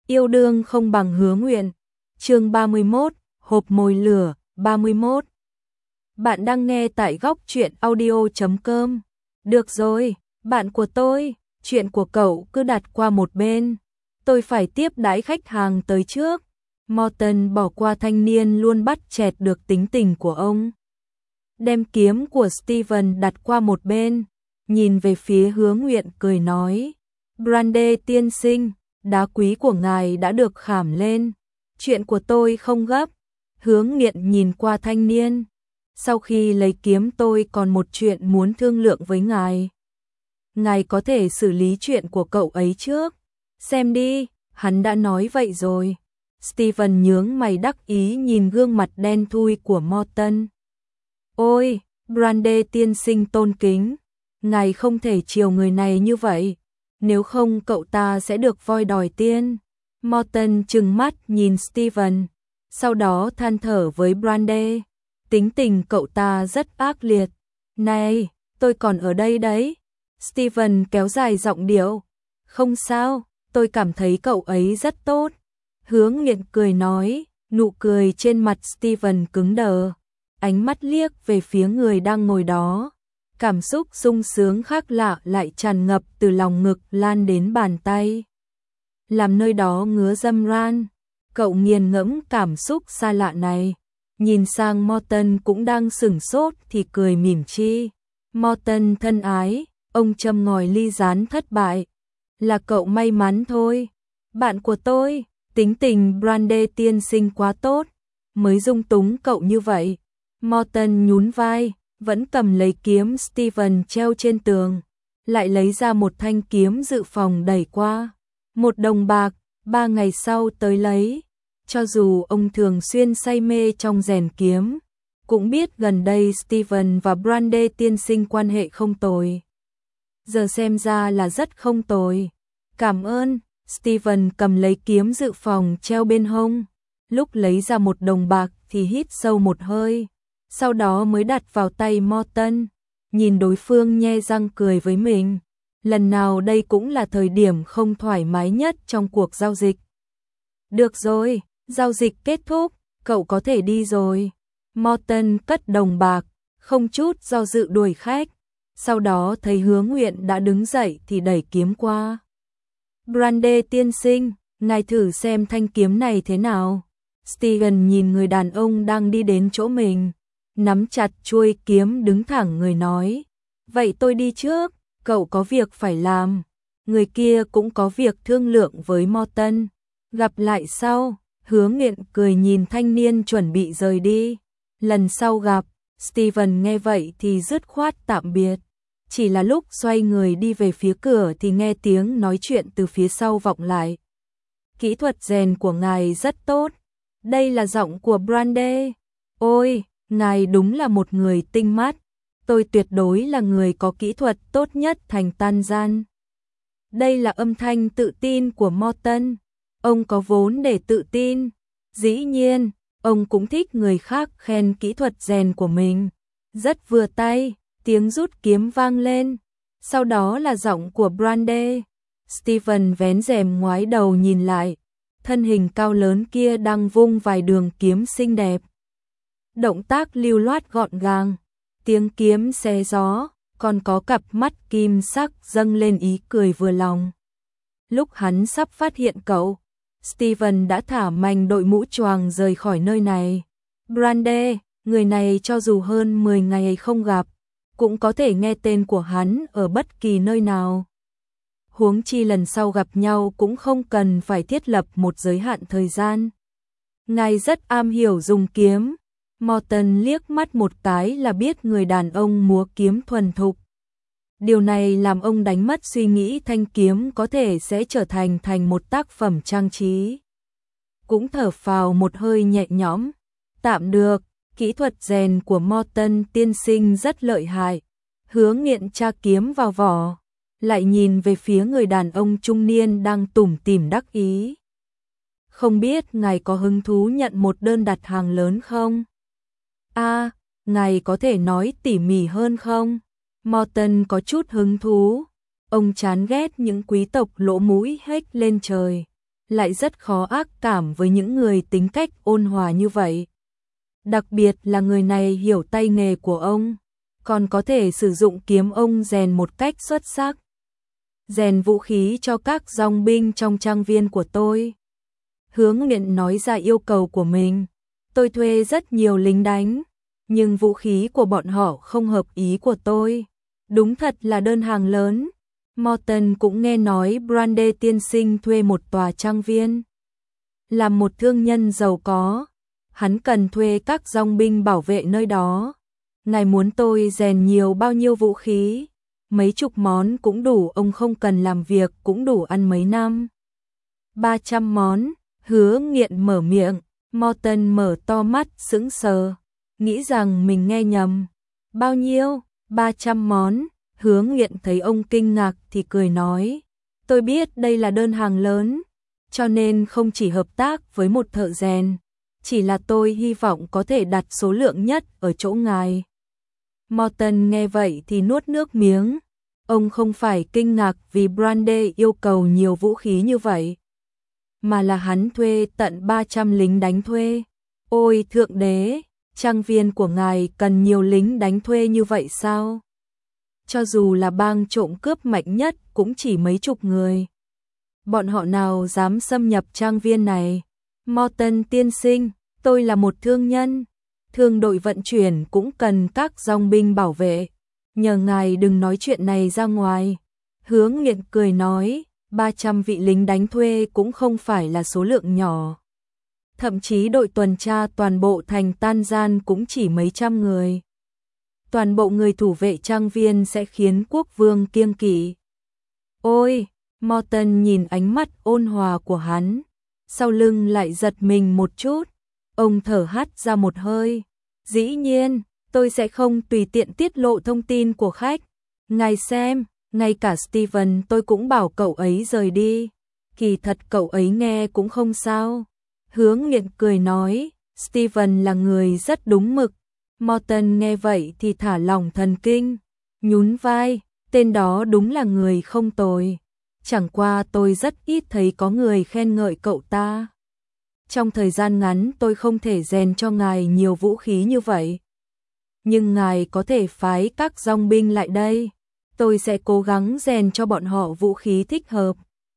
Yêu đương không bằng hứa nguyện. Chương 31, hộp mồi lửa, 31. Bạn đang nghe tại góc truyện audio.com. Được rồi, bạn của tôi, chuyện của cậu cứ đặt qua một bên. Tôi phải tiếp đãi khách hàng tới trước. Morton bỏ qua thanh niên luôn bắt chẹt được tính tình của ông. Đem kiếm của Steven đặt qua một bên, nhìn về phía Hứa Nguyện cười nói. Brandy tiên sinh, đá quý của ngài đã được khảm lên. Chuyện của tôi không gấp. Hứa Nguyện nhìn qua thanh niên. Sau khi lấy kiếm tôi còn một chuyện muốn thương lượng với ngài. Ngài có thể xử lý chuyện của cậu ấy trước. Xem đi, hắn đã nói vậy rồi. Steven nhướng mày đắc ý nhìn gương mặt đen thui của Morton. Ôi, Brandy tiên sinh tôn kính. Ngài không thể chiều người này như vậy. Nếu không cậu ta sẽ được voi đòi tiên. Morton trừng mắt nhìn Steven. Sau đó than thở với Brandy. Tính tình cậu ta rất ác liệt. Này, tôi còn ở đây đấy. Steven kéo dài giọng điệu. Không sao, tôi cảm thấy cậu ấy rất tốt. Hứa Nguyện cười nói, nụ cười trên mặt Steven cứng đờ. Ánh mắt liếc về phía người đang ngồi đó. Cảm xúc sung sướng khác lạ lại tràn ngập từ lòng ngực lan đến bàn tay. Làm nơi đó ngứa dâm ran. Cậu nghiền ngẫm cảm xúc xa lạ này. Nhìn sang Morton cũng đang sửng sốt thì cười mỉm chi. Morton thân ái, ông châm ngòi ly rán thất bại. Là cậu may mắn thôi. Bạn của tôi, tính tình Brandy tiên sinh quá tốt. Mới dung túng cậu như vậy. Morton nhún vai, vẫn cầm lấy kiếm Steven treo trên tường. Lại lấy ra một thanh kiếm dự phòng đẩy qua. 1 đồng bạc, 3 ngày sau tới lấy. Cho dù ông thường xuyên say mê trong rèn kiếm, cũng biết gần đây Steven và Brandy tiên sinh quan hệ không tồi. Giờ xem ra là rất không tồi. Cảm ơn. Steven cầm lấy kiếm dự phòng treo bên hông. Lúc lấy ra 1 đồng bạc thì hít sâu một hơi. Sau đó mới đặt vào tay Morton. Nhìn đối phương nhe răng cười với mình. Lần nào đây cũng là thời điểm không thoải mái nhất trong cuộc giao dịch. Được rồi, giao dịch kết thúc, cậu có thể đi rồi. Morton cất đồng bạc, không chút do dự đuổi khách. Sau đó thấy Hứa Nguyện đã đứng dậy thì đẩy kiếm qua. Brandy tiên sinh, ngài thử xem thanh kiếm này thế nào. Steven nhìn người đàn ông đang đi đến chỗ mình. Nắm chặt chuôi kiếm đứng thẳng người nói. Vậy tôi đi trước, cậu có việc phải làm. Người kia cũng có việc thương lượng với Morton. Gặp lại sau. Hứa Nguyện cười nhìn thanh niên chuẩn bị rời đi. Lần sau gặp. Steven nghe vậy thì dứt khoát tạm biệt. Chỉ là lúc xoay người đi về phía cửa thì nghe tiếng nói chuyện từ phía sau vọng lại. Kỹ thuật rèn của ngài rất tốt. Đây là giọng của Brandy. Ôi, ngài đúng là một người tinh mắt. Tôi tuyệt đối là người có kỹ thuật tốt nhất thành Tan Gian. Đây là âm thanh tự tin của Morton. Ông có vốn để tự tin. Dĩ nhiên, ông cũng thích người khác khen kỹ thuật rèn của mình. Rất vừa tay, tiếng rút kiếm vang lên. Sau đó là giọng của Brandy. Steven vén rèm ngoái đầu nhìn lại. Thân hình cao lớn kia đang vung vài đường kiếm xinh đẹp. Động tác lưu loát gọn gàng. Tiếng kiếm xé gió, còn có cặp mắt kim sắc dâng lên ý cười vừa lòng. Lúc hắn sắp phát hiện cậu, Steven đã thả mành đội mũ choàng rời khỏi nơi này. Brandy, người này cho dù hơn 10 ngày không gặp, cũng có thể nghe tên của hắn ở bất kỳ nơi nào. Huống chi lần sau gặp nhau cũng không cần phải thiết lập một giới hạn thời gian. Ngài rất am hiểu dùng kiếm. Morton liếc mắt một cái là biết người đàn ông múa kiếm thuần thục. Điều này làm ông đánh mất suy nghĩ thanh kiếm có thể sẽ trở thành một tác phẩm trang trí. Cũng thở phào một hơi nhẹ nhõm. Tạm được, kỹ thuật rèn của Morton tiên sinh rất lợi hại. Hứa Nguyện tra kiếm vào vỏ, lại nhìn về phía người đàn ông trung niên đang tủm tỉm đắc ý. Không biết ngài có hứng thú nhận một đơn đặt hàng lớn không? Ngài có thể nói tỉ mỉ hơn không? Morton có chút hứng thú. Ông chán ghét những quý tộc lỗ mũi hếch lên trời. lại rất khó ác cảm với những người tính cách ôn hòa như vậy. Đặc biệt là người này hiểu tay nghề của ông, còn có thể sử dụng kiếm ông rèn một cách xuất sắc. Rèn vũ khí cho các dòng binh trong trang viên của tôi. Hướng Nghiện nói ra yêu cầu của mình. Tôi thuê rất nhiều lính đánh, nhưng vũ khí của bọn họ không hợp ý của tôi. Đúng thật là đơn hàng lớn. Morton cũng nghe nói Brandt tiên sinh thuê một tòa trang viên. Làm một thương nhân giàu có, hắn cần thuê các dòng binh bảo vệ nơi đó. Ngài muốn tôi rèn nhiều bao nhiêu vũ khí? Mấy chục món cũng đủ, ông không cần làm việc cũng đủ ăn mấy năm. 300 món, Hứa Nghiện mở miệng. Morton mở to mắt sững sờ, nghĩ rằng mình nghe nhầm. Bao nhiêu? 300 món. Hứa Nghiện thấy ông kinh ngạc thì cười nói, tôi biết đây là đơn hàng lớn, cho nên không chỉ hợp tác với một thợ rèn, chỉ là tôi hy vọng có thể đặt số lượng nhất ở chỗ ngài. Morton nghe vậy thì nuốt nước miếng, ông không phải kinh ngạc vì Brandt yêu cầu nhiều vũ khí như vậy, mà là hắn thuê tận 300 lính đánh thuê. Ôi thượng đế, trang viên của ngài cần nhiều lính đánh thuê như vậy sao? Cho dù là bang trộm cướp mạnh nhất cũng chỉ mấy chục người. Bọn họ nào dám xâm nhập trang viên này? Morton tiên sinh, tôi là một thương nhân. Thương đội vận chuyển cũng cần các dòng binh bảo vệ. Nhờ ngài đừng nói chuyện này ra ngoài. Hứa Nghiện cười nói, 300 vị lính đánh thuê cũng không phải là số lượng nhỏ. Thậm chí đội tuần tra toàn bộ thành Tan Gian cũng chỉ mấy trăm người. Toàn bộ người thủ vệ trang viên sẽ khiến quốc vương kiêng kỵ. Ôi, Morton nhìn ánh mắt ôn hòa của hắn, sau lưng lại giật mình một chút. Ông thở hắt ra một hơi. Dĩ nhiên, tôi sẽ không tùy tiện tiết lộ thông tin của khách. Ngài xem, ngay cả Steven tôi cũng bảo cậu ấy rời đi. Kỳ thật cậu ấy nghe cũng không sao. Hứa Nghiện cười nói, Steven là người rất đúng mực. Morton nghe vậy thì thả lỏng thần kinh, nhún vai, tên đó đúng là người không tồi. Chẳng qua tôi rất ít thấy có người khen ngợi cậu ta. Trong thời gian ngắn tôi không thể rèn cho ngài nhiều vũ khí như vậy. Nhưng ngài có thể phái các dòng binh lại đây. Tôi sẽ cố gắng rèn cho bọn họ vũ khí thích hợp.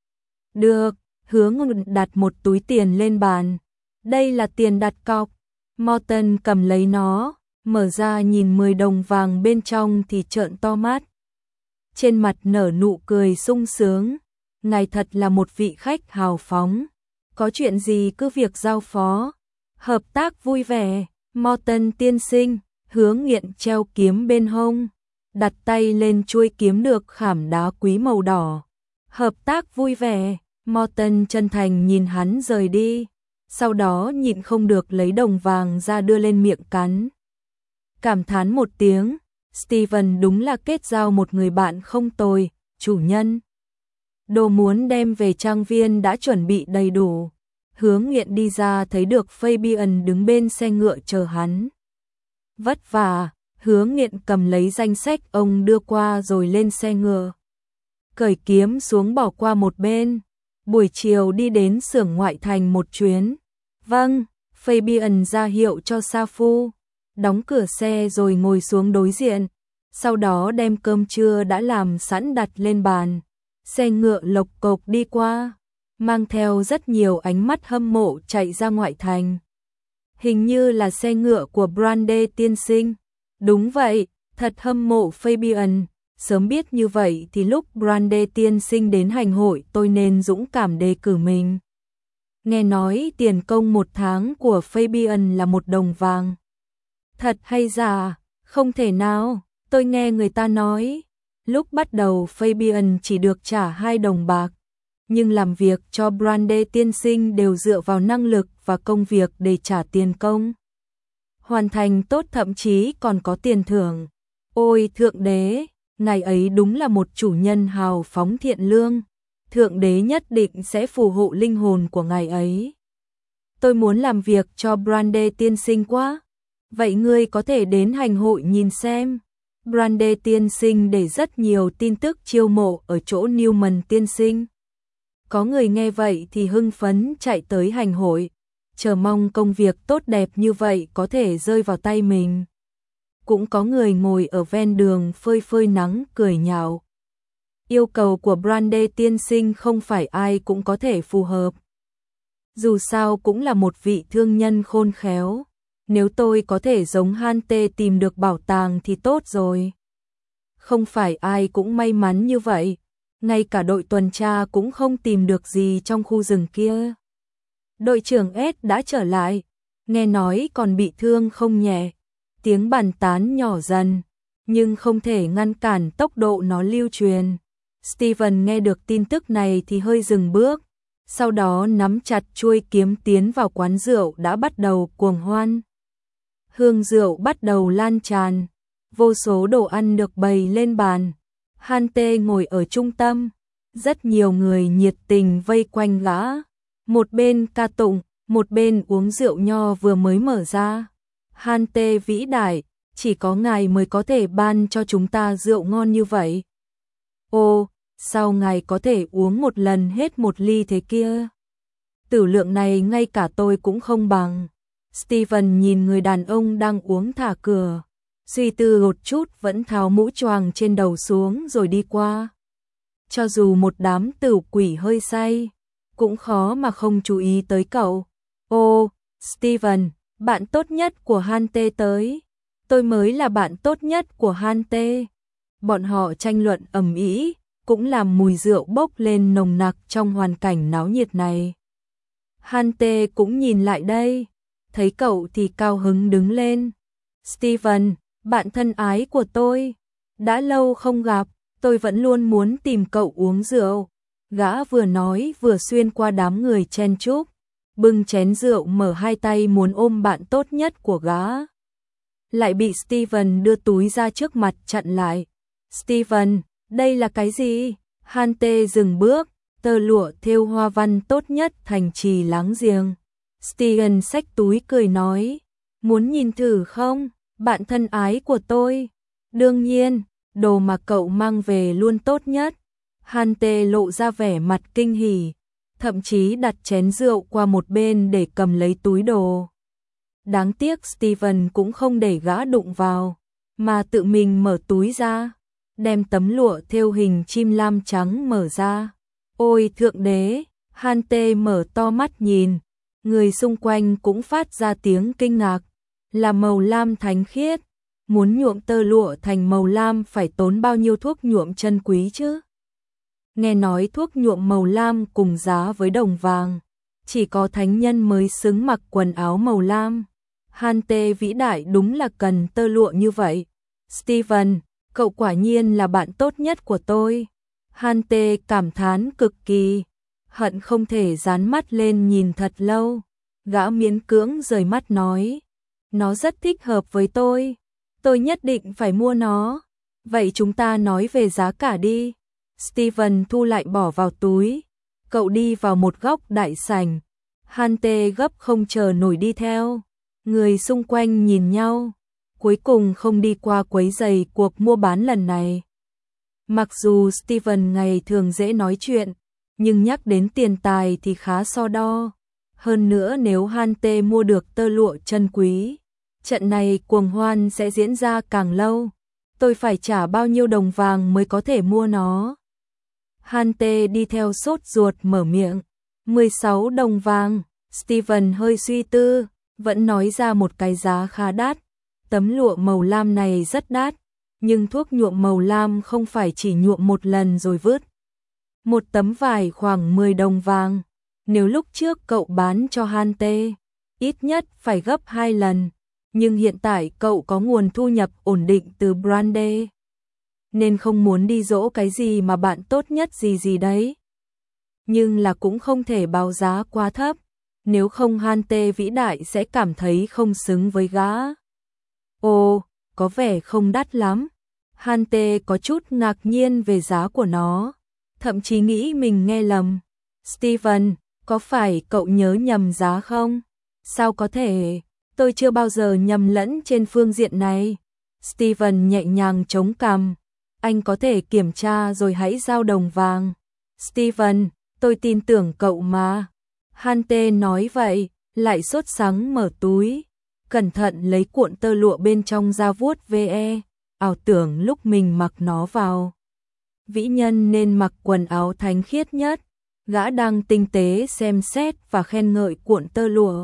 Được, Hứa Nghiện đặt một túi tiền lên bàn. Đây là tiền đặt cọc. Morton cầm lấy nó, mở ra nhìn 10 đồng vàng bên trong thì trợn to mắt. Trên mặt nở nụ cười sung sướng. Ngài thật là một vị khách hào phóng. Có chuyện gì cứ việc giao phó. Hợp tác vui vẻ. Morton tiên sinh. Hứa Nghiện treo kiếm bên hông, đặt tay lên chuôi kiếm được khảm đá quý màu đỏ. Hợp tác vui vẻ. Morton chân thành nhìn hắn rời đi, sau đó nhịn không được lấy đồng vàng ra đưa lên miệng cắn. Cảm thán một tiếng, Steven đúng là kết giao một người bạn không tồi, chủ nhân. Đồ muốn đem về trang viên đã chuẩn bị đầy đủ. Hứa Nghiện đi ra thấy được Fabian đứng bên xe ngựa chờ hắn. Vất vả, Hứa Nghiện cầm lấy danh sách ông đưa qua rồi lên xe ngựa. Cởi kiếm xuống bỏ qua một bên. Buổi chiều đi đến xưởng ngoại thành một chuyến. Vâng, Fabian ra hiệu cho Sa Phu. Đóng cửa xe rồi ngồi xuống đối diện. Sau đó đem cơm trưa đã làm sẵn đặt lên bàn. Xe ngựa lộc cộc đi qua, mang theo rất nhiều ánh mắt hâm mộ chạy ra ngoại thành. Hình như là xe ngựa của Brandt tiên sinh. Đúng vậy, thật hâm mộ Fabian. Sớm biết như vậy thì lúc Brandt tiên sinh đến hành hội tôi nên dũng cảm đề cử mình. Nghe nói tiền công 1 tháng của Fabian là 1 đồng vàng. Thật hay giả? Không thể nào, tôi nghe người ta nói. Lúc bắt đầu Fabian chỉ được trả 2 đồng bạc. Nhưng làm việc cho Brandt tiên sinh đều dựa vào năng lực và công việc để trả tiền công. Hoàn thành tốt thậm chí còn có tiền thưởng. Ôi thượng đế, ngài ấy đúng là một chủ nhân hào phóng thiện lương. Thượng đế nhất định sẽ phù hộ linh hồn của ngài ấy. Tôi muốn làm việc cho Brandt tiên sinh quá. Vậy ngươi có thể đến hành hội nhìn xem. Brandt tiên sinh để rất nhiều tin tức chiêu mộ ở chỗ Newman tiên sinh. Có người nghe vậy thì hưng phấn chạy tới hành hội, chờ mong công việc tốt đẹp như vậy có thể rơi vào tay mình. Cũng có người ngồi ở ven đường phơi phơi nắng cười nhạo. Yêu cầu của Brande tiên sinh không phải ai cũng có thể phù hợp. Dù sao cũng là một vị thương nhân khôn khéo. Nếu tôi có thể giống Hante tìm được bảo tàng thì tốt rồi. Không phải ai cũng may mắn như vậy. Ngay cả đội tuần tra cũng không tìm được gì trong khu rừng kia. Đội trưởng S đã trở lại. Nghe nói còn bị thương không nhẹ. Tiếng bàn tán nhỏ dần. Nhưng không thể ngăn cản tốc độ nó lưu truyền. Steven nghe được tin tức này thì hơi dừng bước. Sau đó nắm chặt chuôi kiếm tiến vào quán rượu đã bắt đầu cuồng hoan. Hương rượu bắt đầu lan tràn. Vô số đồ ăn được bày lên bàn. Hante ngồi ở trung tâm. Rất nhiều người nhiệt tình vây quanh gã. Một bên ca tụng, một bên uống rượu nho vừa mới mở ra. Hante vĩ đại, chỉ có ngài mới có thể ban cho chúng ta rượu ngon như vậy. Ô, sao ngài có thể uống một lần hết một ly thế kia? Tử lượng này ngay cả tôi cũng không bằng. Steven nhìn người đàn ông đang uống thả cửa. Suy tư một chút vẫn tháo mũ choàng trên đầu xuống rồi đi qua. Cho dù một đám tử quỷ hơi say, cũng khó mà không chú ý tới cậu. Ô, Steven, bạn tốt nhất của Hante tới. Tôi mới là bạn tốt nhất của Hante. Bọn họ tranh luận ầm ĩ, cũng làm mùi rượu bốc lên nồng nặc trong hoàn cảnh náo nhiệt này. Hante cũng nhìn lại đây, thấy cậu thì cao hứng đứng lên. Steven, bạn thân ái của tôi, đã lâu không gặp, tôi vẫn luôn muốn tìm cậu uống rượu. Gã vừa nói vừa xuyên qua đám người chen chúc, bưng chén rượu mở hai tay muốn ôm bạn tốt nhất của gã. Lại bị Steven đưa túi ra trước mặt chặn lại. Steven, đây là cái gì? Hante dừng bước, tơ lụa thêu hoa văn tốt nhất thành trì láng giềng. Steven xách túi cười nói, muốn nhìn thử không, bạn thân ái của tôi? Đương nhiên, đồ mà cậu mang về luôn tốt nhất. Hante lộ ra vẻ mặt kinh hỉ, thậm chí đặt chén rượu qua một bên để cầm lấy túi đồ. Đáng tiếc Steven cũng không để gã đụng vào, mà tự mình mở túi ra, đem tấm lụa thêu hình chim lam trắng mở ra. Ôi thượng đế, Hante mở to mắt nhìn, người xung quanh cũng phát ra tiếng kinh ngạc, là màu lam thánh khiết, muốn nhuộm tơ lụa thành màu lam phải tốn bao nhiêu thuốc nhuộm chân quý chứ? Nghe nói thuốc nhuộm màu lam cùng giá với đồng vàng, chỉ có thánh nhân mới xứng mặc quần áo màu lam. Hante vĩ đại đúng là cần tơ lụa như vậy. Steven, cậu quả nhiên là bạn tốt nhất của tôi. Hante cảm thán cực kỳ, hận không thể dán mắt lên nhìn thật lâu. Gã miễn cưỡng rời mắt nói, nó rất thích hợp với tôi nhất định phải mua nó. Vậy chúng ta nói về giá cả đi. Steven thu lại bỏ vào túi. Cậu đi vào một góc đại sảnh. Hante gấp không chờ nổi đi theo. Người xung quanh nhìn nhau, cuối cùng không đi qua quấy rầy cuộc mua bán lần này. Mặc dù Steven ngày thường dễ nói chuyện, nhưng nhắc đến tiền tài thì khá so đo. Hơn nữa nếu Hante mua được tơ lụa chân quý, trận này cuồng hoan sẽ diễn ra càng lâu. Tôi phải trả bao nhiêu đồng vàng mới có thể mua nó? Hante đi theo sốt ruột mở miệng. 16 đồng vàng. Steven hơi suy tư, vẫn nói ra một cái giá khá đắt. Tấm lụa màu lam này rất đắt, nhưng thuốc nhuộm màu lam không phải chỉ nhuộm một lần rồi vứt. Một tấm vải khoảng 10 đồng vàng. Nếu lúc trước cậu bán cho Hante, ít nhất phải gấp 2 lần. Nhưng hiện tại cậu có nguồn thu nhập ổn định từ Brande, nên không muốn đi dỗ cái gì mà bạn tốt nhất gì đấy. Nhưng là cũng không thể báo giá quá thấp, nếu không Hante vĩ đại sẽ cảm thấy không xứng với gã. Ồ, có vẻ không đắt lắm. Hante có chút ngạc nhiên về giá của nó, thậm chí nghĩ mình nghe lầm. Steven, có phải cậu nhớ nhầm giá không? Sao có thể? Tôi chưa bao giờ nhầm lẫn trên phương diện này. Steven nhẹ nhàng chống cằm. Anh có thể kiểm tra rồi hãy giao đồng vàng. Steven, tôi tin tưởng cậu mà. Hante nói vậy, lại sốt sắng mở túi, cẩn thận lấy cuộn tơ lụa bên trong ra vuốt ve, ảo tưởng lúc mình mặc nó vào. Vĩ nhân nên mặc quần áo thánh khiết nhất, gã đang tinh tế xem xét và khen ngợi cuộn tơ lụa.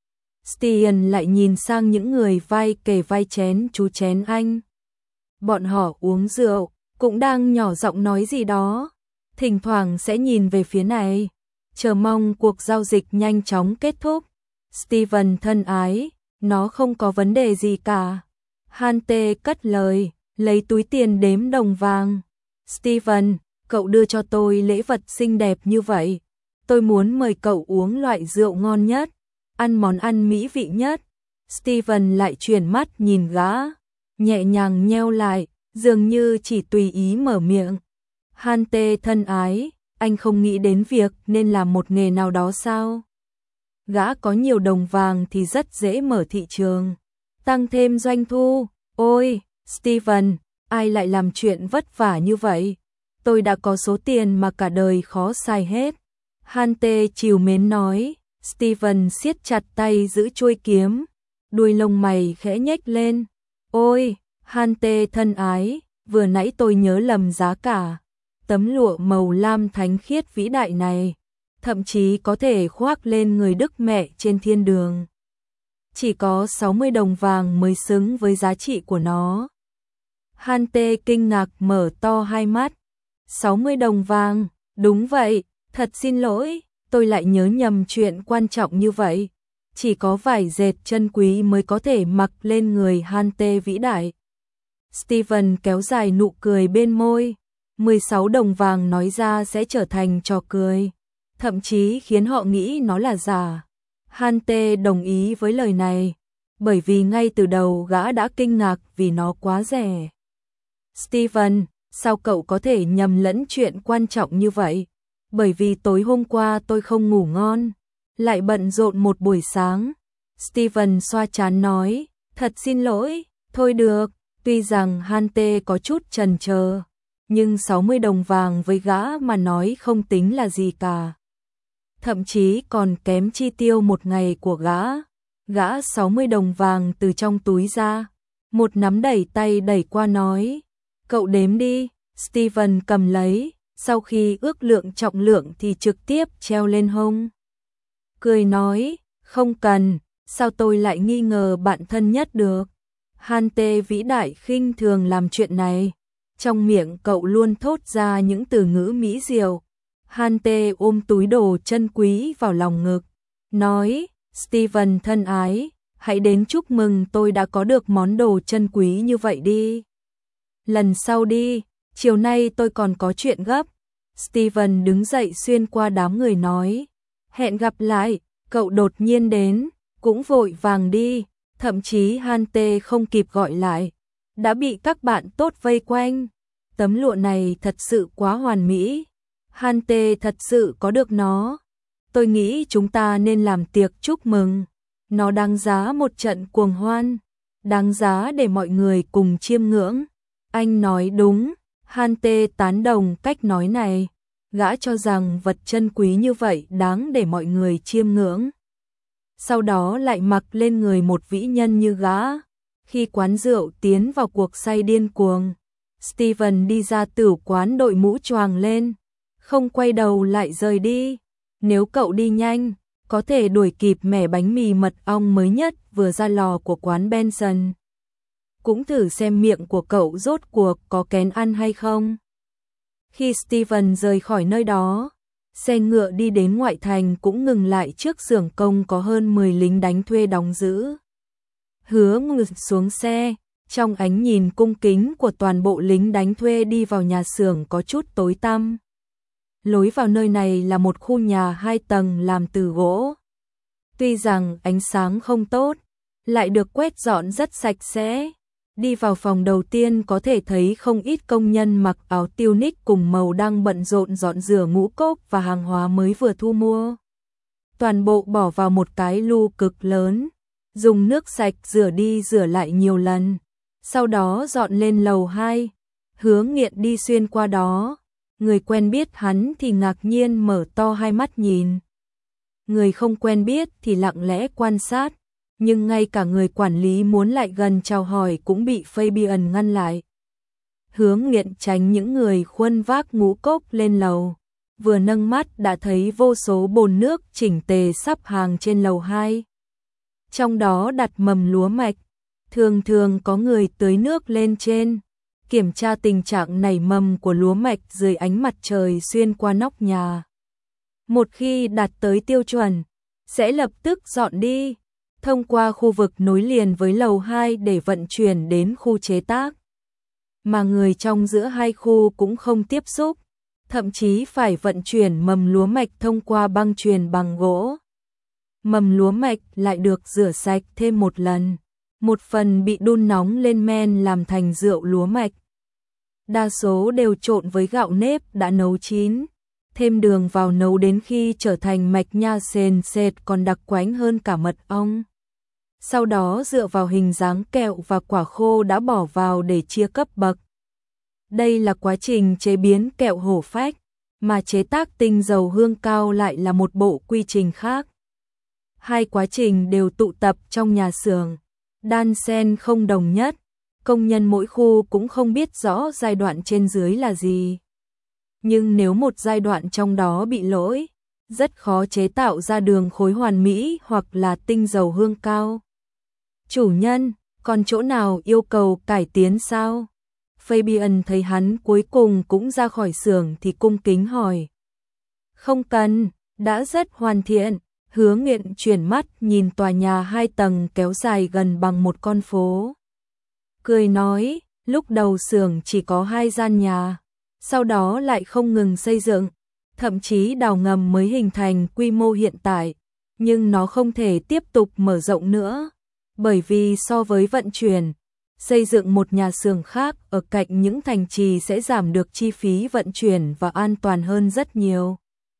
Stian lại nhìn sang những người vai kề vai chén chú chén anh. Bọn họ uống rượu, cũng đang nhỏ giọng nói gì đó, thỉnh thoảng sẽ nhìn về phía này, chờ mong cuộc giao dịch nhanh chóng kết thúc. Steven thân ái, nó không có vấn đề gì cả. Hante cất lời, lấy túi tiền đếm đồng vàng. Steven, cậu đưa cho tôi lễ vật xinh đẹp như vậy. Tôi muốn mời cậu uống loại rượu ngon nhất, ăn món ăn mỹ vị nhất. Steven lại chuyển mắt nhìn gã, nhẹ nhàng nheo lại, dường như chỉ tùy ý mở miệng. Hante thân ái, anh không nghĩ đến việc nên làm một nghề nào đó sao? Gã có nhiều đồng vàng thì rất dễ mở thị trường, tăng thêm doanh thu. Ôi, Steven, ai lại làm chuyện vất vả như vậy? Tôi đã có số tiền mà cả đời khó xài hết. Hante trìu mến nói. Steven siết chặt tay giữ chuôi kiếm, đuôi lông mày khẽ nhếch lên. Ôi, Hante thân ái, vừa nãy tôi nhớ lầm giá cả. Tấm lụa màu lam thánh khiết vĩ đại này, thậm chí có thể khoác lên người Đức Mẹ trên thiên đường. Chỉ có 60 đồng vàng mới xứng với giá trị của nó. Hante kinh ngạc mở to hai mắt. 60 đồng vàng, đúng vậy, thật xin lỗi, tôi lại nhớ nhầm chuyện quan trọng như vậy. Chỉ có vải dệt chân quý mới có thể mặc lên người Hante vĩ đại. Steven kéo dài nụ cười bên môi. 16 đồng vàng nói ra sẽ trở thành trò cười, thậm chí khiến họ nghĩ nó là giả. Hante đồng ý với lời này, bởi vì ngay từ đầu gã đã kinh ngạc vì nó quá rẻ. Steven, sao cậu có thể nhầm lẫn chuyện quan trọng như vậy? Bởi vì tối hôm qua tôi không ngủ ngon, lại bận rộn một buổi sáng. Steven xoa trán nói, thật xin lỗi, thôi được. Tuy rằng Hante có chút chần chờ, nhưng 60 đồng vàng với gã mà nói không tính là gì cả. Thậm chí còn kém chi tiêu một ngày của gã. Gã 60 đồng vàng từ trong túi ra, một nắm đẩy tay đẩy qua nói, cậu đếm đi. Steven cầm lấy, sau khi ước lượng trọng lượng thì trực tiếp treo lên hông. Cười nói, không cần, sao tôi lại nghi ngờ bạn thân nhất được. Hante vĩ đại khinh thường làm chuyện này. Trong miệng cậu luôn thốt ra những từ ngữ mỹ diệu. Hante ôm túi đồ chân quý vào lòng ngực, nói, Steven thân ái, hãy đến chúc mừng tôi đã có được món đồ chân quý như vậy đi. Lần sau đi, chiều nay tôi còn có chuyện gấp. Steven đứng dậy xuyên qua đám người nói, hẹn gặp lại. Cậu đột nhiên đến, cũng vội vàng đi, thậm chí Hante không kịp gọi lại, đã bị các bạn tốt vây quanh. Tấm lụa này thật sự quá hoàn mỹ. Hante thật sự có được nó. Tôi nghĩ chúng ta nên làm tiệc chúc mừng. Nó đáng giá một trận cuồng hoan, đáng giá để mọi người cùng chiêm ngưỡng. Anh nói đúng, Hante tán đồng cách nói này. Gã cho rằng vật chân quý như vậy đáng để mọi người chiêm ngưỡng. Sau đó lại mặc lên người một vĩ nhân như gã. Khi quán rượu tiến vào cuộc say điên cuồng, Steven đi ra tửu quán đội mũ choàng lên, không quay đầu lại rời đi. Nếu cậu đi nhanh, có thể đuổi kịp mẻ bánh mì mật ong mới nhất vừa ra lò của quán Benson. Cũng thử xem miệng của cậu rốt cuộc có kén ăn hay không. Khi Steven rời khỏi nơi đó, xe ngựa đi đến ngoại thành cũng ngừng lại trước xưởng công có hơn 10 lính đánh thuê đóng giữ. Hứa ngồi xuống xe, trong ánh nhìn cung kính của toàn bộ lính đánh thuê đi vào nhà xưởng có chút tối tăm. Lối vào nơi này là một khu nhà 2 tầng làm từ gỗ. Tuy rằng ánh sáng không tốt, lại được quét dọn rất sạch sẽ. Đi vào phòng đầu tiên có thể thấy không ít công nhân mặc áo tunic cùng màu đang bận rộn dọn rửa ngũ cốc và hàng hóa mới vừa thu mua. Toàn bộ bỏ vào một cái lu cực lớn, dùng nước sạch rửa đi rửa lại nhiều lần, sau đó dọn lên lầu 2. Hứa Nghiện đi xuyên qua đó, Người quen biết hắn thì ngạc nhiên mở to hai mắt nhìn. Người không quen biết thì lặng lẽ quan sát, nhưng ngay cả người quản lý muốn lại gần chào hỏi cũng bị Fabian ngăn lại. Hứa Nghiện tránh những người khuân vác ngũ cốc lên lầu, vừa nâng mắt đã thấy vô số bồn nước chỉnh tề sắp hàng trên lầu 2. Trong đó đặt mầm lúa mạch, thường thường có người tưới nước lên trên, kiểm tra tình trạng nảy mầm của lúa mạch dưới ánh mặt trời xuyên qua nóc nhà. Một khi đạt tới tiêu chuẩn, sẽ lập tức dọn đi, thông qua khu vực nối liền với lầu 2 để vận chuyển đến khu chế tác. Mà người trong giữa hai khu cũng không tiếp xúc, thậm chí phải vận chuyển mầm lúa mạch thông qua băng chuyền bằng gỗ. Mầm lúa mạch lại được rửa sạch thêm một lần, một phần bị đun nóng lên men làm thành rượu lúa mạch. Đa số đều trộn với gạo nếp đã nấu chín, thêm đường vào nấu đến khi trở thành mạch nha sền sệt còn đặc quánh hơn cả mật ong. Sau đó dựa vào hình dáng kẹo và quả khô đã bỏ vào để chia cấp bậc. Đây là quá trình chế biến kẹo hổ phách, mà chế tác tinh dầu hương cao lại là một bộ quy trình khác. Hai quá trình đều tụ tập trong nhà xưởng, đan xen không đồng nhất, công nhân mỗi khu cũng không biết rõ giai đoạn trên dưới là gì. Nhưng nếu một giai đoạn trong đó bị lỗi, rất khó chế tạo ra đường khối hoàn mỹ hoặc là tinh dầu hương cao. Chủ nhân, còn chỗ nào yêu cầu cải tiến sao? Fabian thấy hắn cuối cùng cũng ra khỏi xưởng thì cung kính hỏi. Không cần, đã rất hoàn thiện. Hứa Nghiện chuyển mắt nhìn tòa nhà 2 tầng kéo dài gần bằng một con phố. Cười nói, lúc đầu xưởng chỉ có 2 gian nhà, sau đó lại không ngừng xây dựng, thậm chí đào ngầm mới hình thành quy mô hiện tại, nhưng nó không thể tiếp tục mở rộng nữa, bởi vì so với vận chuyển, xây dựng một nhà xưởng khác ở cạnh những thành trì sẽ giảm được chi phí vận chuyển và an toàn hơn rất nhiều.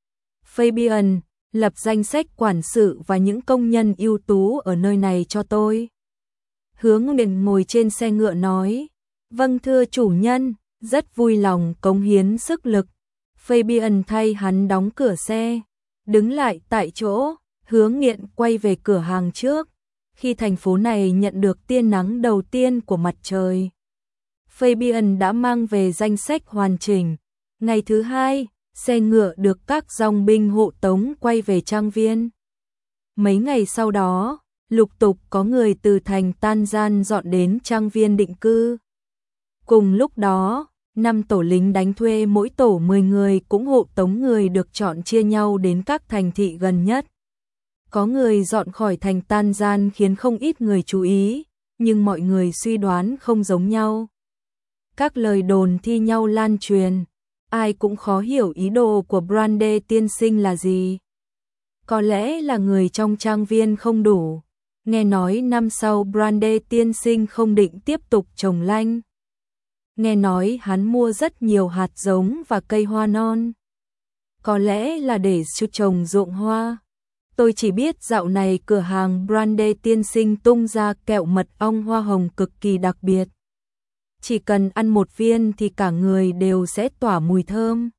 Fabian, lập danh sách quản sự và những công nhân ưu tú ở nơi này cho tôi. Hứa Nghiện ngồi trên xe ngựa nói, vâng thưa chủ nhân, rất vui lòng cống hiến sức lực. Fabian thay hắn đóng cửa xe, đứng lại tại chỗ, Hứa Nghiện quay về cửa hàng trước, khi thành phố này nhận được tia nắng đầu tiên của mặt trời. Fabian đã mang về danh sách hoàn chỉnh. Ngày thứ 2, xe ngựa được các dòng binh hộ tống quay về trang viên. Mấy ngày sau đó, lục tục có người từ thành Tanzan dọn đến trang viên định cư. Cùng lúc đó, 5 tổ lính đánh thuê mỗi tổ 10 người cũng hộ tống người được chọn chia nhau đến các thành thị gần nhất. Có người dọn khỏi thành Tanzan khiến không ít người chú ý, nhưng mọi người suy đoán không giống nhau. Các lời đồn thi nhau lan truyền, ai cũng khó hiểu ý đồ của Brande tiên sinh là gì. Có lẽ là người trong trang viên không đủ. Nghe nói năm sau Brande tiên sinh không định tiếp tục trồng lanh. Nghe nói hắn mua rất nhiều hạt giống và cây hoa non. Có lẽ là để trồng ruộng hoa. Tôi chỉ biết dạo này cửa hàng Brande tiên sinh tung ra kẹo mật ong hoa hồng cực kỳ đặc biệt. Chỉ cần ăn một viên thì cả người đều sẽ tỏa mùi thơm.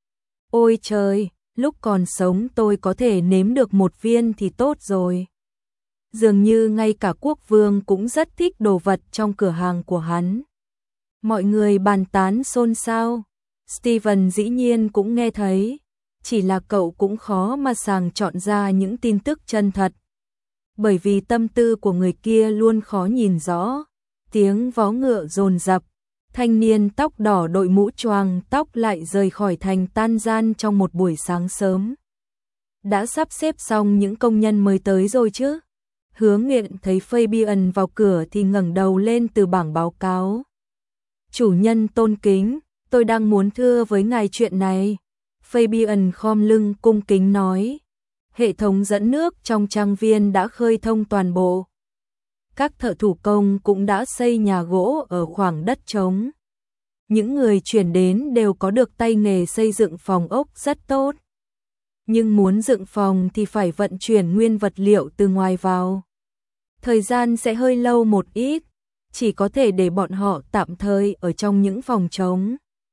Ôi trời, lúc còn sống tôi có thể nếm được một viên thì tốt rồi. Dường như ngay cả quốc vương cũng rất thích đồ vật trong cửa hàng của hắn. Mọi người bàn tán xôn xao. Steven dĩ nhiên cũng nghe thấy. Chỉ là cậu cũng khó mà sàng chọn ra những tin tức chân thật. Bởi vì tâm tư của người kia luôn khó nhìn rõ. Tiếng vó ngựa dồn dập, thanh niên tóc đỏ đội mũ choàng tóc lại rời khỏi thành Tanzan trong một buổi sáng sớm. Đã sắp xếp xong những công nhân mới tới rồi chứ? Hứa Nghiện thấy Fabian vào cửa thì ngẩng đầu lên từ bảng báo cáo. Chủ nhân tôn kính, tôi đang muốn thưa với ngài chuyện này. Fabian khom lưng cung kính nói. Hệ thống dẫn nước trong trang viên đã khơi thông toàn bộ. Các thợ thủ công cũng đã xây nhà gỗ ở khoảng đất trống. Những người chuyển đến đều có được tay nghề xây dựng phòng ốc rất tốt. Nhưng muốn dựng phòng thì phải vận chuyển nguyên vật liệu từ ngoài vào. Thời gian sẽ hơi lâu một ít, chỉ có thể để bọn họ tạm thời ở trong những phòng trống.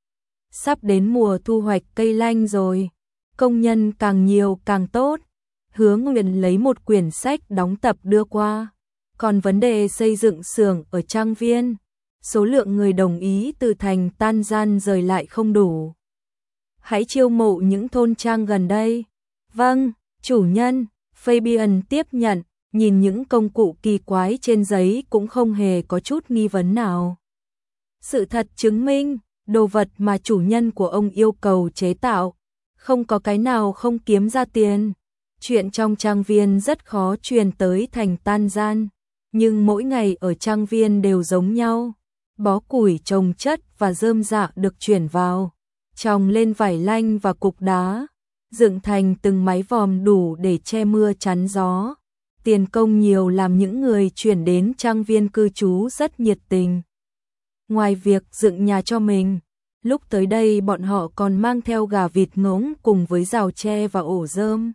sắp đến mùa thu hoạch cây lanh rồi, công nhân càng nhiều càng tốt. Hứa Nguyện lấy một quyển sách đóng tập đưa qua. Còn vấn đề xây dựng xưởng ở trang viên, số lượng người đồng ý từ thành Tan Gian rời lại không đủ. Hãy chiêu mộ những thôn trang gần đây. Vâng, chủ nhân. Fabian tiếp nhận, nhìn những công cụ kỳ quái trên giấy cũng không hề có chút nghi vấn nào. Sự thật chứng minh, đồ vật mà chủ nhân của ông yêu cầu chế tạo, không có cái nào không kiếm ra tiền. Chuyện trong trang viên rất khó truyền tới thành Tan Gian, nhưng mỗi ngày ở trang viên đều giống nhau. Bó củi trồng chất và rơm rạ được chuyển vào, trồng lên vải lanh và cục đá, dựng thành từng mái vòm đủ để che mưa chắn gió. Tiền công nhiều làm những người chuyển đến trang viên cư trú rất nhiệt tình. Ngoài việc dựng nhà cho mình, lúc tới đây bọn họ còn mang theo gà vịt ngỗng cùng với rào tre và ổ rơm.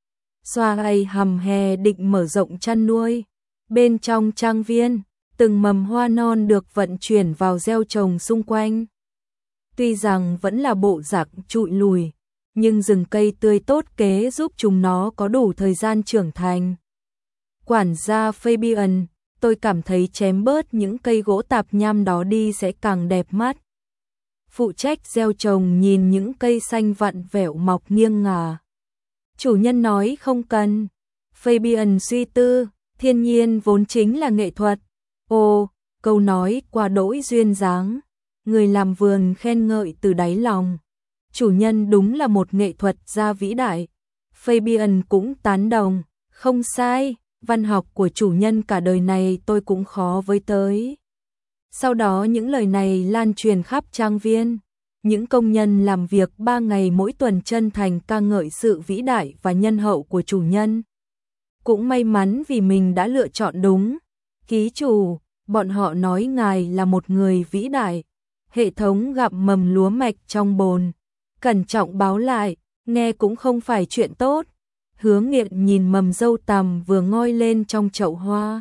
Xoay hầm hè định mở rộng chăn nuôi. Bên trong trang viên, từng mầm hoa non được vận chuyển vào gieo trồng xung quanh. Tuy rằng vẫn là bộ dạng trụi lùi, nhưng rừng cây tươi tốt kế giúp chúng nó có đủ thời gian trưởng thành. Quản gia Fabian, tôi cảm thấy chém bớt những cây gỗ tạp nham đó đi sẽ càng đẹp mắt. Phụ trách gieo trồng nhìn những cây xanh vặn vẹo mọc nghiêng ngả. Chủ nhân nói không cần. Fabian suy tư, thiên nhiên vốn chính là nghệ thuật. Ồ, câu nói quá đỗi duyên dáng. Người làm vườn khen ngợi từ đáy lòng. Chủ nhân đúng là một nghệ thuật gia vĩ đại. Fabian cũng tán đồng, không sai, văn học của chủ nhân cả đời này tôi cũng khó với tới. Sau đó những lời này lan truyền khắp trang viên. Những công nhân làm việc 3 ngày mỗi tuần chân thành ca ngợi sự vĩ đại và nhân hậu của chủ nhân. Cũng may mắn vì mình đã lựa chọn đúng. Ký chủ, bọn họ nói ngài là một người vĩ đại. Hệ thống gặm mầm lúa mạch trong bồn, cẩn trọng báo lại, nghe cũng không phải chuyện tốt. Hứa Nghiện nhìn mầm dâu tằm vừa ngoi lên trong chậu hoa.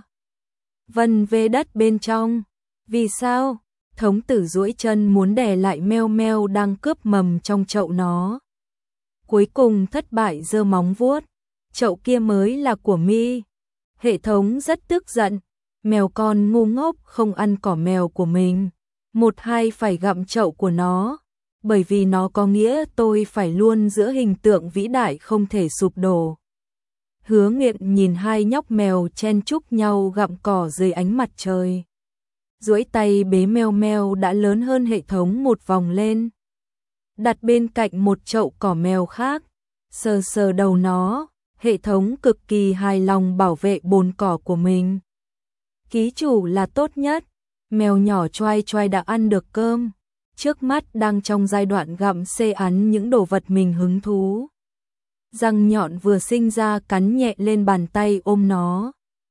Vân về đất bên trong. Vì sao? Thống tử duỗi chân muốn đè lại meo meo đang cướp mầm trong chậu nó. Cuối cùng thất bại giơ móng vuốt. Chậu kia mới là của mi. Hệ thống rất tức giận. Mèo con ngu ngốc không ăn cỏ mèo của mình. Một hai phải gặm chậu của nó. Bởi vì nó có nghĩa tôi phải luôn giữ hình tượng vĩ đại không thể sụp đổ. Hứa Nghiện nhìn hai nhóc mèo chen chúc nhau gặm cỏ dưới ánh mặt trời. Duỗi tay bế meo meo đã lớn hơn hệ thống một vòng lên. Đặt bên cạnh một chậu cỏ mèo khác. Sờ sờ đầu nó, hệ thống cực kỳ hài lòng bảo vệ bồn cỏ của mình. Ký chủ là tốt nhất. Mèo nhỏ choai choai đã ăn được cơm. Trước mắt đang trong giai đoạn gặm xê ăn những đồ vật mình hứng thú. Răng nhọn vừa sinh ra cắn nhẹ lên bàn tay ôm nó.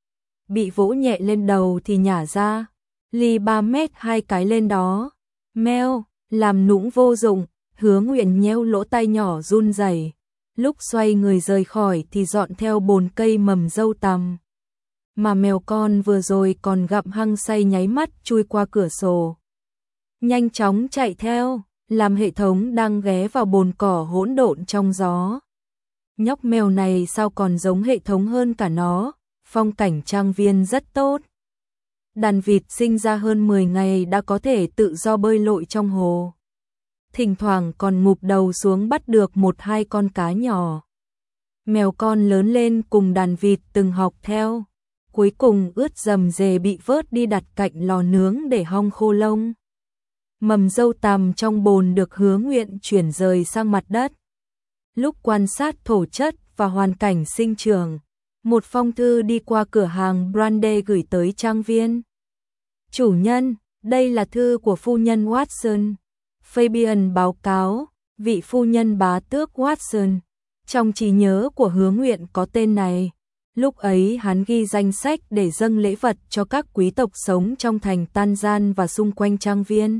Bị vỗ nhẹ lên đầu thì nhả ra. Ly 3 mét 2 cái lên đó. Meo, làm nũng vô dụng. Hứa Nguyện nheo lỗ tai nhỏ run rẩy. Lúc xoay người rời khỏi thì dọn theo bồn cây mầm dâu tằm. Mà mèo con vừa rồi còn gặm hăng say nháy mắt chui qua cửa sổ. Nhanh chóng chạy theo, làm hệ thống đang ghé vào bồn cỏ hỗn độn trong gió. Nhóc mèo này sao còn giống hệ thống hơn cả nó, phong cảnh trang viên rất tốt. Đàn vịt sinh ra hơn 10 ngày đã có thể tự do bơi lội trong hồ. Thỉnh thoảng còn ngụp đầu xuống bắt được 1-2 con cá nhỏ. Mèo con lớn lên cùng đàn vịt từng học theo. Cuối cùng ướt dầm dề bị vớt đi đặt cạnh lò nướng để hong khô lông. Mầm dâu tằm trong bồn được Hứa Nguyện chuyển rời sang mặt đất. Lúc quan sát thổ chất và hoàn cảnh sinh trưởng, một phong thư đi qua cửa hàng Brande gửi tới trang viên. Chủ nhân, đây là thư của phu nhân Watson. Fabian báo cáo, vị phu nhân bá tước Watson. Trong trí nhớ của Hứa Nguyện có tên này. Lúc ấy hắn ghi danh sách để dâng lễ vật cho các quý tộc sống trong thành Tan Gian và xung quanh trang viên.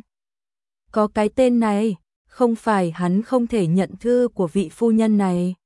Có cái tên này, không phải hắn không thể nhận thư của vị phu nhân này,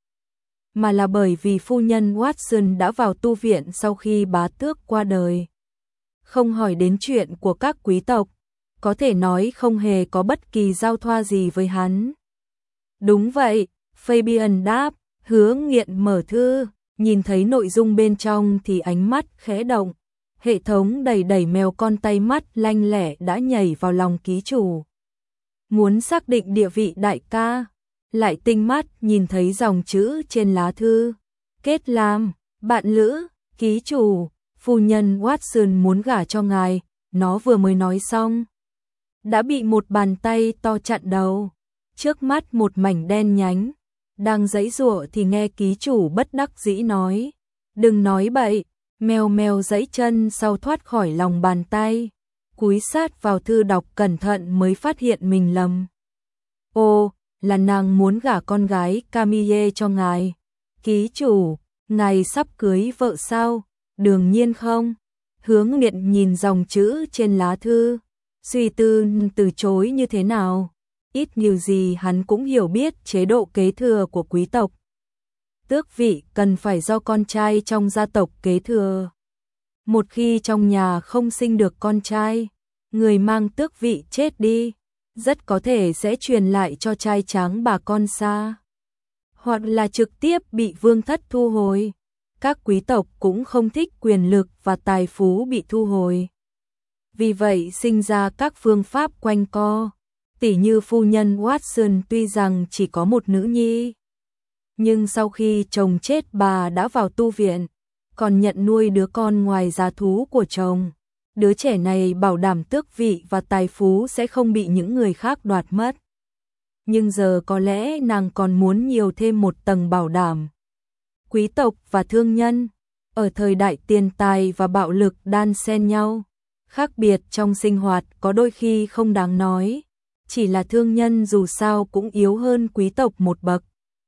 mà là bởi vì phu nhân Watson đã vào tu viện sau khi bá tước qua đời. Không hỏi đến chuyện của các quý tộc, có thể nói không hề có bất kỳ giao thoa gì với hắn. Đúng vậy, Fabian đáp, Hứa Nghiện mở thư, nhìn thấy nội dung bên trong thì ánh mắt khẽ động. Hệ thống đẩy đẩy mèo con tay mắt lanh lẻ đã nhảy vào lòng ký chủ. Muốn xác định địa vị đại ca, lại tinh mắt nhìn thấy dòng chữ trên lá thư. Kết làm, bạn lữ, ký chủ, phu nhân Watson muốn gả cho ngài, nó vừa mới nói xong. Đã bị một bàn tay to chặn đầu, trước mắt một mảnh đen nhánh. Đang giãy giụa thì nghe ký chủ bất đắc dĩ nói. Đừng nói bậy, mèo mèo giãy chân sau thoát khỏi lòng bàn tay. Cúi sát vào thư đọc cẩn thận mới phát hiện mình lầm. Ô, là nàng muốn gả con gái Camille cho ngài. Ký chủ, ngài sắp cưới vợ sao? Đương nhiên không. Hướng Nghiện nhìn dòng chữ trên lá thư, suy tư từ chối như thế nào. Ít nhiều gì hắn cũng hiểu biết chế độ kế thừa của quý tộc. Tước vị cần phải do con trai trong gia tộc kế thừa. Một khi trong nhà không sinh được con trai, người mang tước vị chết đi, rất có thể sẽ truyền lại cho trai tráng bà con xa, hoặc là trực tiếp bị vương thất thu hồi. Các quý tộc cũng không thích quyền lực và tài phú bị thu hồi. Vì vậy sinh ra các phương pháp quanh co, tỉ như phu nhân Watson tuy rằng chỉ có một nữ nhi, nhưng sau khi chồng chết bà đã vào tu viện, còn nhận nuôi đứa con ngoài giá thú của chồng. Đứa trẻ này bảo đảm tước vị và tài phú sẽ không bị những người khác đoạt mất. Nhưng giờ có lẽ nàng còn muốn nhiều thêm một tầng bảo đảm. Quý tộc và thương nhân, ở thời đại tiền tài và bạo lực đan xen nhau, khác biệt trong sinh hoạt có đôi khi không đáng nói, chỉ là thương nhân dù sao cũng yếu hơn quý tộc một bậc.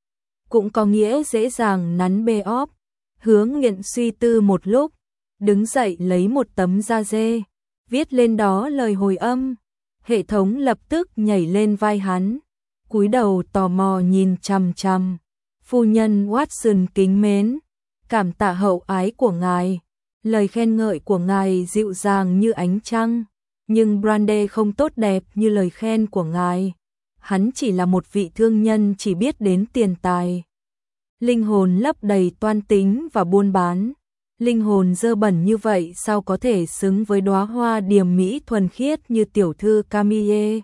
Cũng có nghĩa dễ dàng nắn bê óp. Hướng Nghiện suy tư một lúc, đứng dậy lấy một tấm da dê, viết lên đó lời hồi âm. Hệ thống lập tức nhảy lên vai hắn, cúi đầu tò mò nhìn chằm chằm. Phu nhân Watson kính mến, cảm tạ hậu ái của ngài. Lời khen ngợi của ngài dịu dàng như ánh trăng, nhưng Brande không tốt đẹp như lời khen của ngài. Hắn chỉ là một vị thương nhân chỉ biết đến tiền tài. Linh hồn lấp đầy toan tính và buôn bán. Linh hồn dơ bẩn như vậy sao có thể xứng với đóa hoa điềm mỹ thuần khiết như tiểu thư Camille.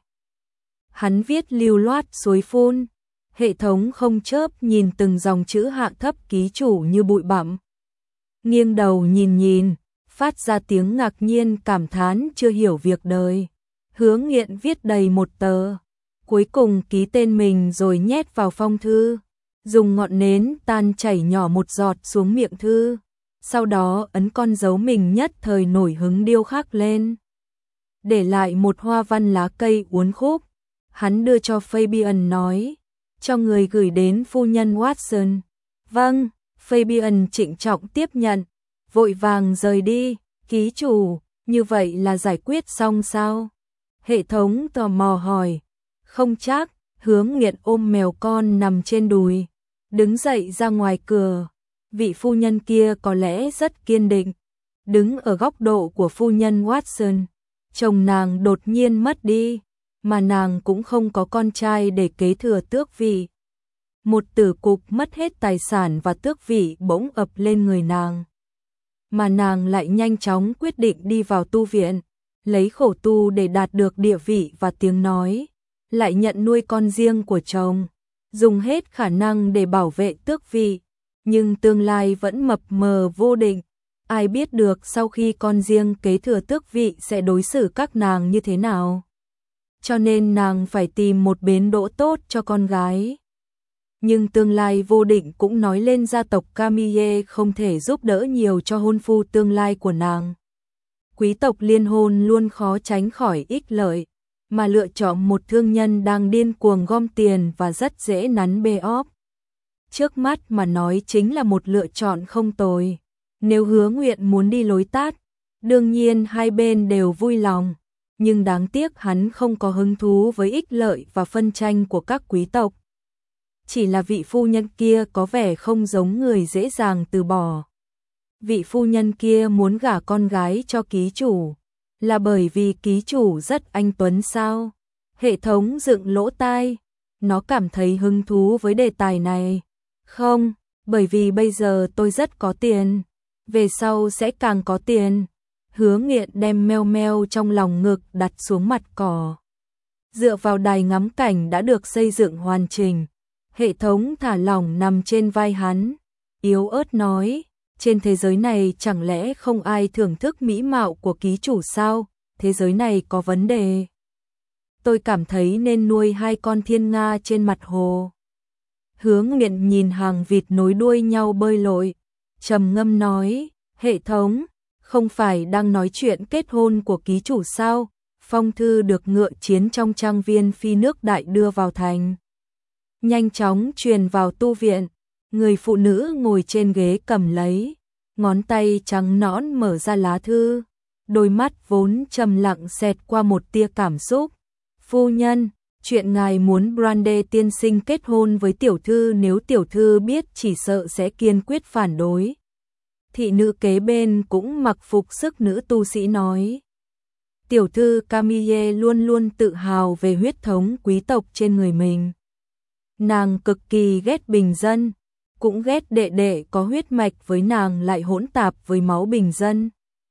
Hắn viết lưu loát suối phun. Hệ thống không chớp nhìn từng dòng chữ hạ thấp ký chủ như bụi bặm. Nghiêng đầu nhìn, phát ra tiếng ngạc nhiên cảm thán chưa hiểu việc đời. Hướng Nghiện viết đầy một tờ, cuối cùng ký tên mình rồi nhét vào phong thư, dùng ngọn nến tan chảy nhỏ một giọt xuống miệng thư, sau đó ấn con dấu mình nhất thời nổi hứng điêu khắc lên. Để lại một hoa văn lá cây uốn khúc, hắn đưa cho Fabian nói, cho người gửi đến phu nhân Watson. Vâng. Fabian trịnh trọng tiếp nhận, vội vàng rời đi. Ký chủ, như vậy là giải quyết xong sao? Hệ thống tò mò hỏi. Không chắc. Hướng Nghiện ôm mèo con nằm trên đùi, đứng dậy ra ngoài cửa. Vị phu nhân kia có lẽ rất kiên định. Đứng ở góc độ của phu nhân Watson, chồng nàng đột nhiên mất đi, mà nàng cũng không có con trai để kế thừa tước vị. Một tử cục mất hết tài sản và tước vị bỗng ập lên người nàng. Mà nàng lại nhanh chóng quyết định đi vào tu viện, lấy khổ tu để đạt được địa vị và tiếng nói, lại nhận nuôi con riêng của chồng, dùng hết khả năng để bảo vệ tước vị, nhưng tương lai vẫn mập mờ vô định. Ai biết được sau khi con riêng kế thừa tước vị sẽ đối xử các nàng như thế nào. Cho nên nàng phải tìm một bến đỗ tốt cho con gái. Nhưng tương lai vô định cũng nói lên gia tộc Camille không thể giúp đỡ nhiều cho hôn phu tương lai của nàng. Quý tộc liên hôn luôn khó tránh khỏi ích lợi, mà lựa chọn một thương nhân đang điên cuồng gom tiền và rất dễ nắn bê óp. Trước mắt mà nói chính là một lựa chọn không tồi. Nếu Hứa Nguyện muốn đi lối tát, đương nhiên hai bên đều vui lòng, nhưng đáng tiếc hắn không có hứng thú với ích lợi và phân tranh của các quý tộc. Chỉ là vị phu nhân kia có vẻ không giống người dễ dàng từ bỏ. Vị phu nhân kia muốn gả con gái cho ký chủ, Là bởi vì ký chủ rất anh tuấn sao? Hệ thống dựng lỗ tai, nó cảm thấy hứng thú với đề tài này. Không, bởi vì bây giờ tôi rất có tiền, về sau sẽ càng có tiền. Hứa Nghiện đem meo meo trong lòng ngực đặt xuống mặt cỏ. Dựa vào đài ngắm cảnh đã được xây dựng hoàn chỉnh, hệ thống thả lỏng nằm trên vai hắn, yếu ớt nói, trên thế giới này chẳng lẽ không ai thưởng thức mỹ mạo của ký chủ sao? Thế giới này có vấn đề. Tôi cảm thấy nên nuôi 2 con thiên nga trên mặt hồ. Hứa Nghiện nhìn hàng vịt nối đuôi nhau bơi lội, trầm ngâm nói, hệ thống, không phải đang nói chuyện kết hôn của ký chủ sao? Phong thư được ngựa chiến trong trang viên phi nước đại đưa vào thành. Nhanh chóng truyền vào tu viện, người phụ nữ ngồi trên ghế cầm lấy, ngón tay trắng nõn mở ra lá thư, đôi mắt vốn trầm lặng xẹt qua một tia cảm xúc. Phu nhân, chuyện ngài muốn Brande tiên sinh kết hôn với tiểu thư, nếu tiểu thư biết chỉ sợ sẽ kiên quyết phản đối. Thị nữ kế bên cũng mặc phục sức nữ tu sĩ nói. Tiểu thư Camille luôn luôn tự hào về huyết thống quý tộc trên người mình. Nàng cực kỳ ghét bình dân, cũng ghét đệ đệ có huyết mạch với nàng lại hỗn tạp với máu bình dân.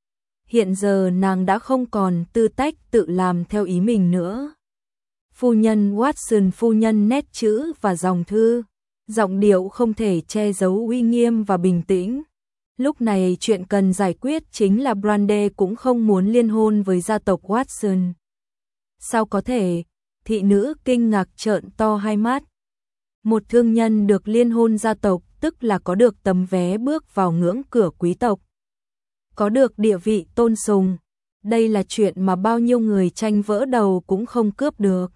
Hiện giờ nàng đã không còn tư cách tự làm theo ý mình nữa. Phu nhân Watson, phu nhân nét chữ và dòng thư, giọng điệu không thể che giấu uy nghiêm và bình tĩnh. Lúc này chuyện cần giải quyết chính là Brande cũng không muốn liên hôn với gia tộc Watson. Sao có thể? Thị nữ kinh ngạc trợn to hai mắt. Một thương nhân được liên hôn gia tộc tức là có được tấm vé bước vào ngưỡng cửa quý tộc, có được địa vị tôn sùng. Đây là chuyện mà bao nhiêu người tranh vỡ đầu cũng không cướp được.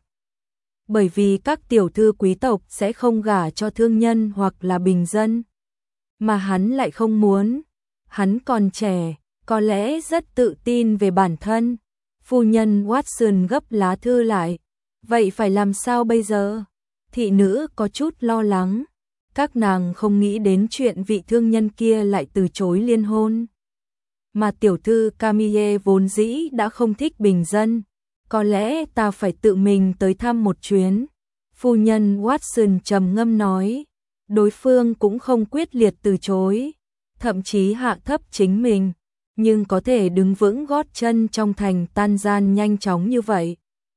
Bởi vì các tiểu thư quý tộc sẽ không gả cho thương nhân hoặc là bình dân. Mà hắn lại không muốn. Hắn còn trẻ, có lẽ rất tự tin về bản thân. Phu nhân Watson gấp lá thư lại. Vậy phải làm sao bây giờ? Thị nữ có chút lo lắng. Các nàng không nghĩ đến chuyện vị thương nhân kia lại từ chối liên hôn. Mà tiểu thư Camille vốn dĩ đã không thích bình dân. Có lẽ ta phải tự mình tới thăm một chuyến. Phu nhân Watson trầm ngâm nói. Đối phương cũng không quyết liệt từ chối, thậm chí hạ thấp chính mình, nhưng có thể đứng vững gót chân trong thành tan gian nhanh chóng như vậy.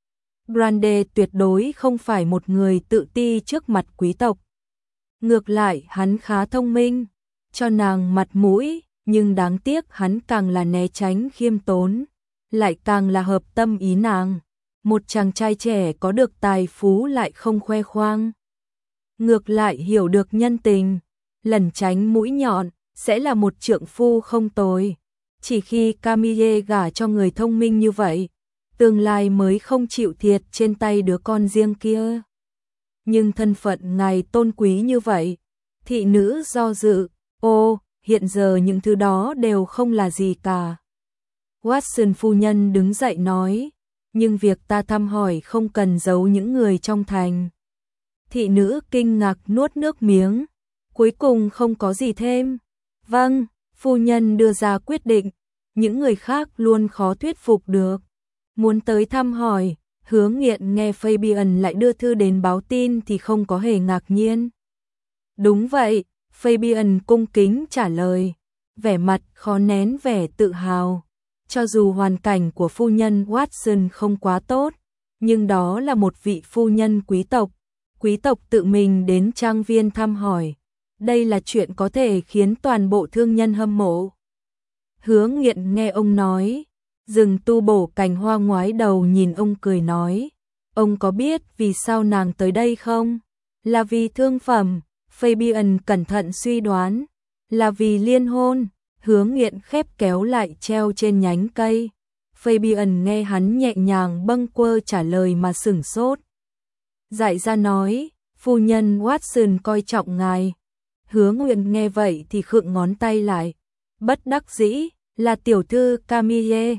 Brande tuyệt đối không phải một người tự ti trước mặt quý tộc. Ngược lại hắn khá thông minh, cho nàng mặt mũi, nhưng đáng tiếc hắn càng là né tránh khiêm tốn, lại càng là hợp tâm ý nàng. Một chàng trai trẻ có được tài phú lại không khoe khoang. Ngược lại hiểu được nhân tình, lẩn tránh mũi nhọn, sẽ là một trượng phu không tồi. Chỉ khi Camille gả cho người thông minh như vậy, tương lai mới không chịu thiệt trên tay đứa con riêng kia. Nhưng thân phận ngài tôn quý như vậy, thị nữ do dự, ô, hiện giờ những thứ đó đều không là gì cả. Watson phu nhân đứng dậy nói, nhưng việc ta thăm hỏi không cần giấu những người trong thành. Thị nữ kinh ngạc nuốt nước miếng, cuối cùng không có gì thêm. Vâng, phu nhân đưa ra quyết định, những người khác luôn khó thuyết phục được. Muốn tới thăm hỏi, Hứa Nghiện nghe Fabian lại đưa thư đến báo tin thì không có hề ngạc nhiên. Đúng vậy, Fabian cung kính trả lời, vẻ mặt khó nén vẻ tự hào. Cho dù hoàn cảnh của phu nhân Watson không quá tốt, nhưng đó là một vị phu nhân quý tộc tự mình đến trang viên thăm hỏi. Đây là chuyện có thể khiến toàn bộ thương nhân hâm mộ. Hứa Nghiện nghe ông nói, dừng tu bổ cành hoa ngoái đầu nhìn ông cười nói, ông có biết vì sao nàng tới đây không? Là vì thương phẩm, Fabian cẩn thận suy đoán, là vì liên hôn. Hứa Nghiện khép kéo lại treo trên nhánh cây. Fabian nghe hắn nhẹ nhàng bâng quơ trả lời mà sửng sốt. Dại ra nói, phu nhân Watson coi trọng ngài. Hứa Nghiện nghe vậy thì khựng ngón tay lại. Bất đắc dĩ, là tiểu thư Camille.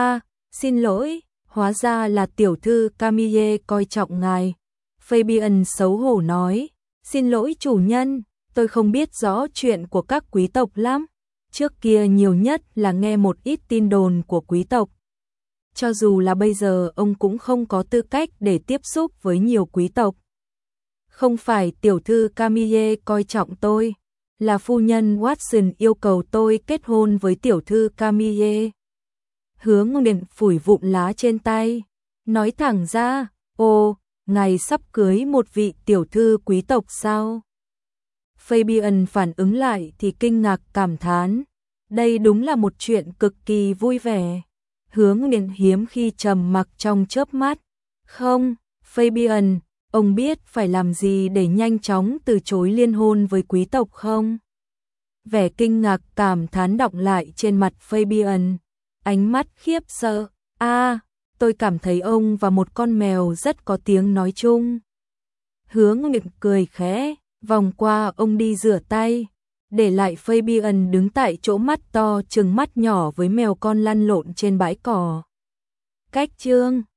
Xin lỗi, hóa ra là tiểu thư Camille coi trọng ngài. Fabian xấu hổ nói, xin lỗi chủ nhân, tôi không biết rõ chuyện của các quý tộc lắm. Trước kia nhiều nhất là nghe một ít tin đồn của quý tộc. cho dù là bây giờ ông cũng không có tư cách để tiếp xúc với nhiều quý tộc. Không phải tiểu thư Camille coi trọng tôi, là phu nhân Watson yêu cầu tôi kết hôn với tiểu thư Camille. Hứa Nguyên phủi vụn lá trên tay, nói thẳng ra, ồ, ngài sắp cưới một vị tiểu thư quý tộc sao? Fabian phản ứng lại thì kinh ngạc cảm thán, đây đúng là một chuyện cực kỳ vui vẻ. Hứa Nguyên hiếm khi trầm mặc trong chớp mắt, không, Fabian, ông biết phải làm gì để nhanh chóng từ chối liên hôn với quý tộc không? Vẻ kinh ngạc cảm thán đọng lại trên mặt Fabian, ánh mắt khiếp sợ, tôi cảm thấy ông và một con mèo rất có tiếng nói chung. Hứa Nguyên cười khẽ, vòng qua ông đi rửa tay, để lại Fabian đứng tại chỗ mắt to trừng mắt nhỏ với mèo con lăn lộn trên bãi cỏ. Cách chương